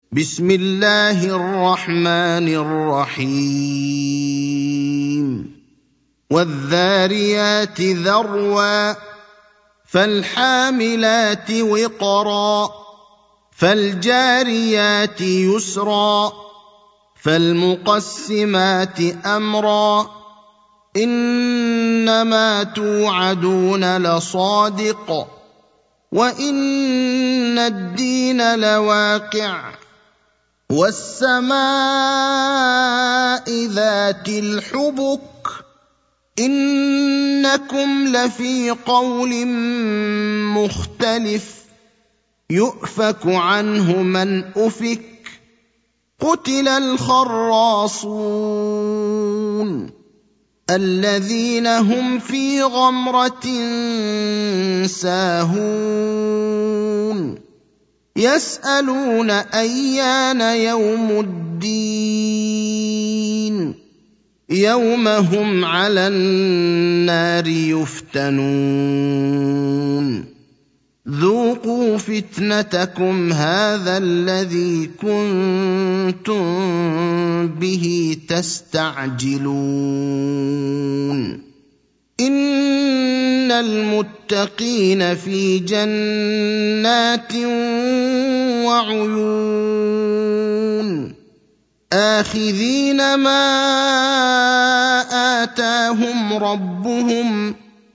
بسم الله الرحمن الرحيم والذاريات ذروا فالحاملات وقرا فالجاريات يسرا فالمقسمات أمرا إنما توعدون لصادق وإن الدين لواقع والسماء ذات الحبك إنكم لفي قول مختلف يؤفك عنه من أفك قتل الخراصون الذين هم في غمرة ساهون يسألون أيان يوم الدين يوم هم على النار يفتنون ذوقوا فتنتكم هذا الذي كنتم به تستعجلون إن المتقين في جنات وعيون آخذين ما آتاهم ربهم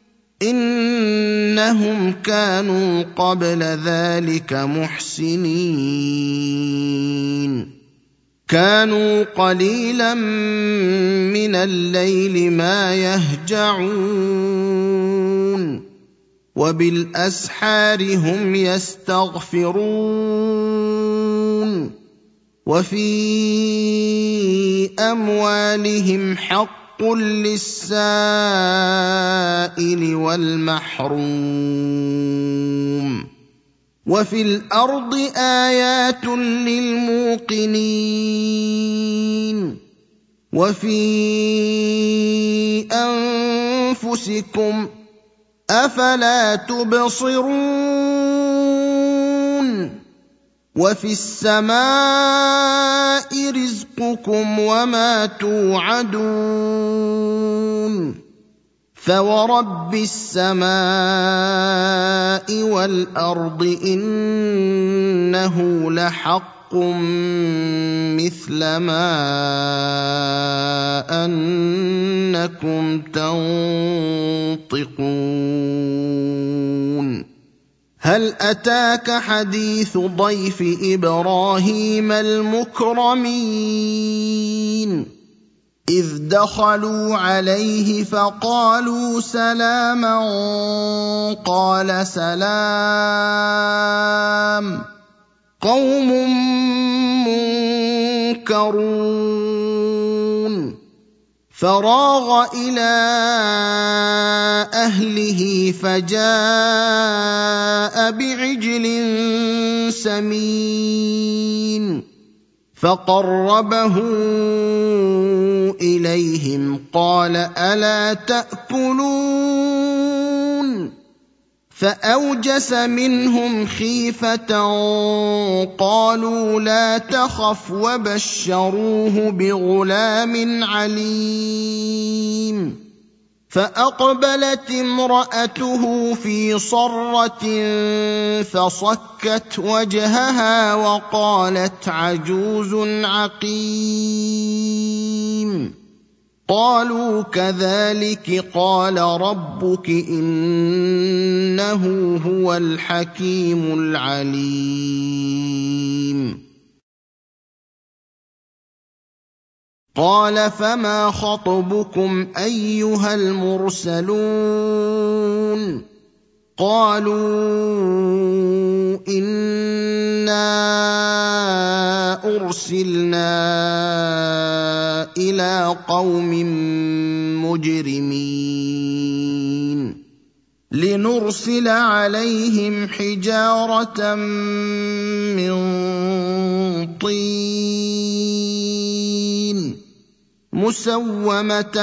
إنهم كانوا قبل ذلك محسنين كانوا قليلا من الليل ما يهجعون وبالأسحار هم يستغفرون وفي أموالهم حق للسائل والمحروم وفي الأرض آيات للموقنين وفي أنفسكم أفلا تبصرون وفي السماء رزقكم وما توعدون فورب السماء والأرض إنه لحق مثل ما أنكم تنطقون هل أتاك حديث ضيف إبراهيم المكرمين إذ دخلوا عليه فقالوا سلاما قال سلام قوم منكرون فراغ إلى أهله فجاء بعجل سمين فقربه إليهم قال ألا تأكلون فأوجس منهم خيفة قالوا لا تخف وبشروه بغلام عليم فأقبلت امرأته في صرة فصكت وجهها وقالت عجوز عقيم قالوا كذلك قال ربك إنه هو الحكيم العليم قال فما خطبكم أيها المرسلون قالوا إنا أرسلنا إلى قوم مجرمين لنرسل عليهم حجارة من طين مسومة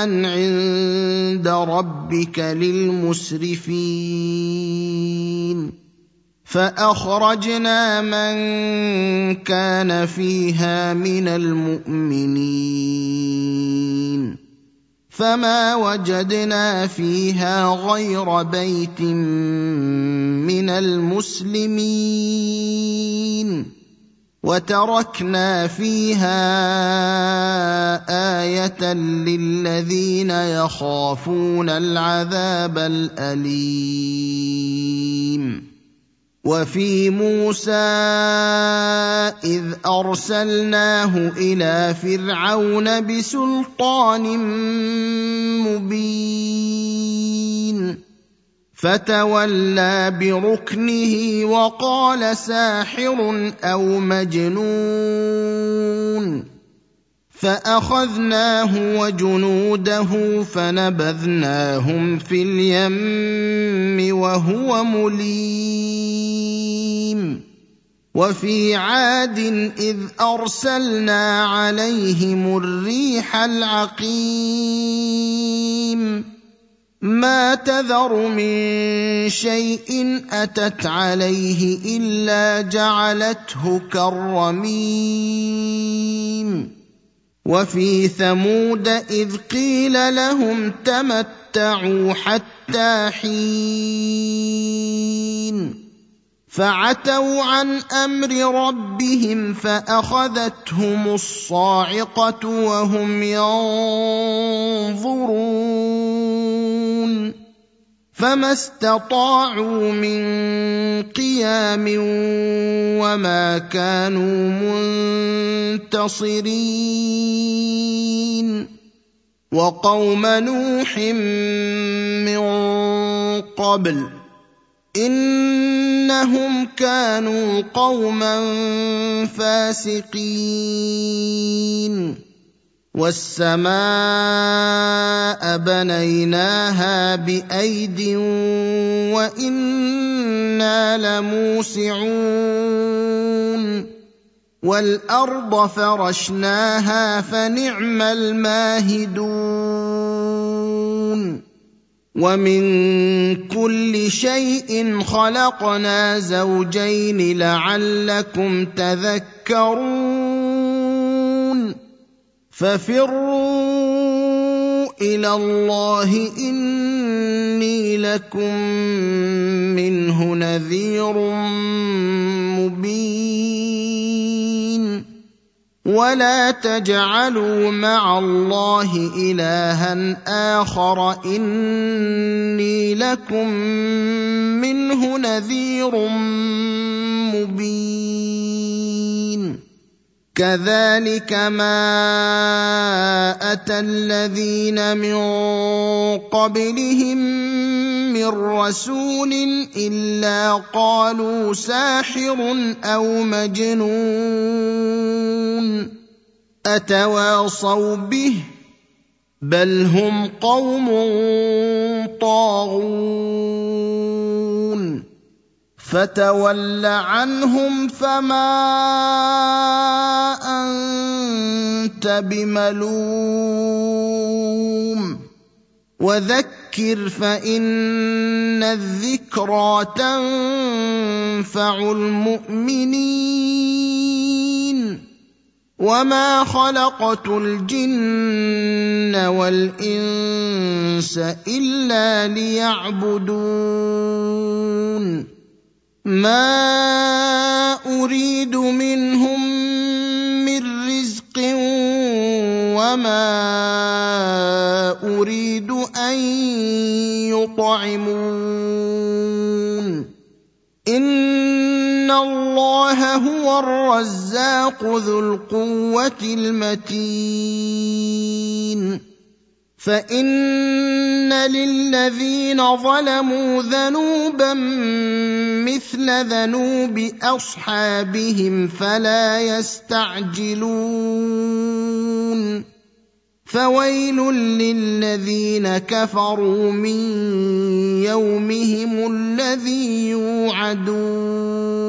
عند ربك للمسرفين فاخرجنا من كان فيها من المؤمنين فما وجدنا فيها غير بيت من المسلمين وتركنا فيها آية للذين يخافون العذاب الأليم وفي موسى إذ أرسلناه إلى فرعون بسلطان مبين فتولى بركنه وقال ساحر أو مجنون فأخذناه وجنوده فنبذناهم في اليم وهو مليم وفي عاد إذ أرسلنا عليهم الريح العقيم ما تذر من شيء أتت عليه إلا جعلته كالرميم وفي ثمود إذ قيل لهم تمتعوا حتى حين فعتوا عن أمر ربهم فأخذتهم الصاعقة وهم ينظرون فما استطاعوا من قيام وما كانوا منتصرين وقوم نوح من قبل إنهم كانوا قوما فاسقين والسماء بنيناها بأيد وإنا لموسعون والأرض فرشناها فنعم الماهدون ومن كل شيء خلقنا زوجين لعلكم تذكرون ففروا إلى الله إني لكم منه نذير مبين ولا تجعلوا مع الله إلها آخر إني لكم منه نذير مبين كذلك ما أتى الذين من قبلهم من رسول إلا قالوا ساحر أو مجنون أتواصوا به بل هم قوم طاغون فتول عنهم فما أنت بملوم وذكر فإن الذكرى تنفع المؤمنين وما خلقت الجن والإنس إلا ليعبدون ما أريد منهم من رزق وما أريد أن يطعمون إن الله هو الرزاق ذو القوة المتين فإن للذين ظلموا ذنوبا مثل ذنوب أصحابهم فلا يستعجلون فويل للذين كفروا من يومهم الذي يوعدون